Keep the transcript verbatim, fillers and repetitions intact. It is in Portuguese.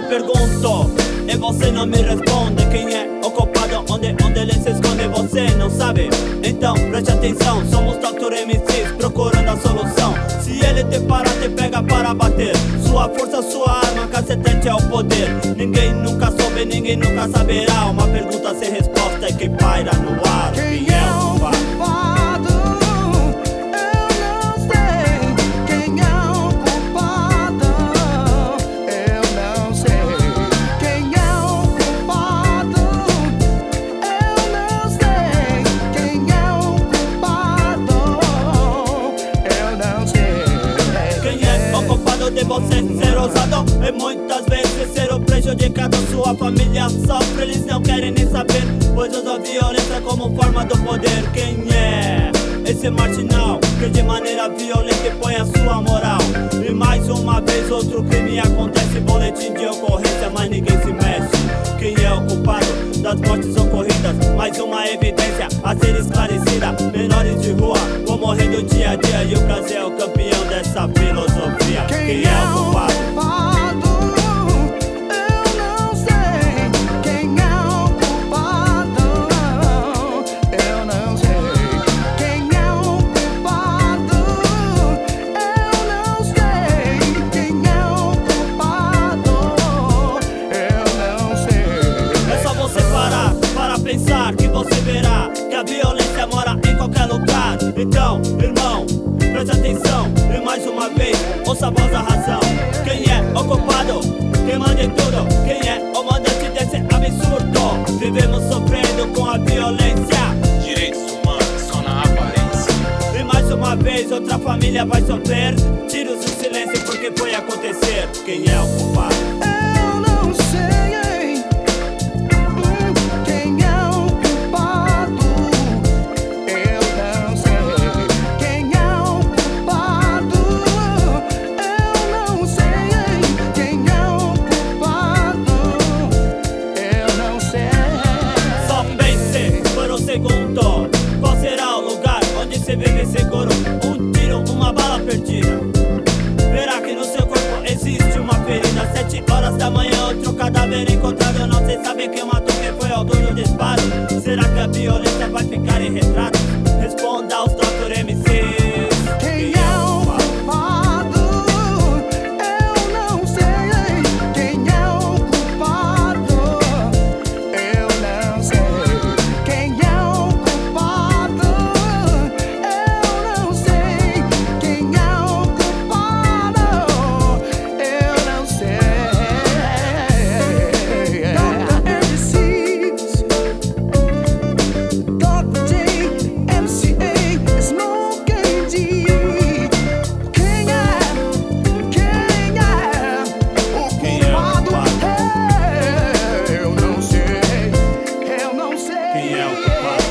pergunto e você não me responde. Quem é o culpado? Onde, onde ele se esconde? Você não sabe? Então preste atenção. Somos doutor M Cs procurando a solução. Se ele te parar, te pega para bater. Sua força, sua arma, cacetete é o poder. Ninguém nunca soube, ninguém nunca saberá. Uma pergunta sem resposta e que paira no ar. Quem é o culpado? De você ser ousado e muitas vezes ser o prejudicado. Sua família sofre, eles não querem nem saber, pois usa a violência como forma do poder. Quem é esse marginal que de maneira violenta impõe a sua moral? E mais uma vez outro crime acontece, boletim de ocorrência, mas ninguém se mexe. Quem é o culpado das mortes ocorridas? Mais uma evidência a ser esclarecida. Menores de rua vão morrendo dia a dia e o Brasil é o campeão dessa filosofia. Quem é o culpado? Pensar que você verá que a violência mora em qualquer lugar. Então, irmão, preste atenção e mais uma vez ouça a voz da razão. Quem é o culpado? Quem manda em tudo? Quem é o mandante desse absurdo? Vivemos sofrendo com a violência. Direitos humanos só na aparência. E mais uma vez outra família vai sofrer. Tire o seu silêncio porque foi acontecer. Quem é o culpado? Eu não sei. Segundo, qual será o lugar onde você vive seguro? Um tiro, uma bala perdida. Verá que no seu corpo existe uma ferida. Sete horas da manhã, outro cadáver encontrado. Não se sabe quem matou, quem foi o autor do disparo. Será que a violência vai ficar em retrato? Responda aos doutor M Cs. Quem é o culpado? Eu não sei. Quem é o culpado? Eu não sei. Quem é Quem é o culpado?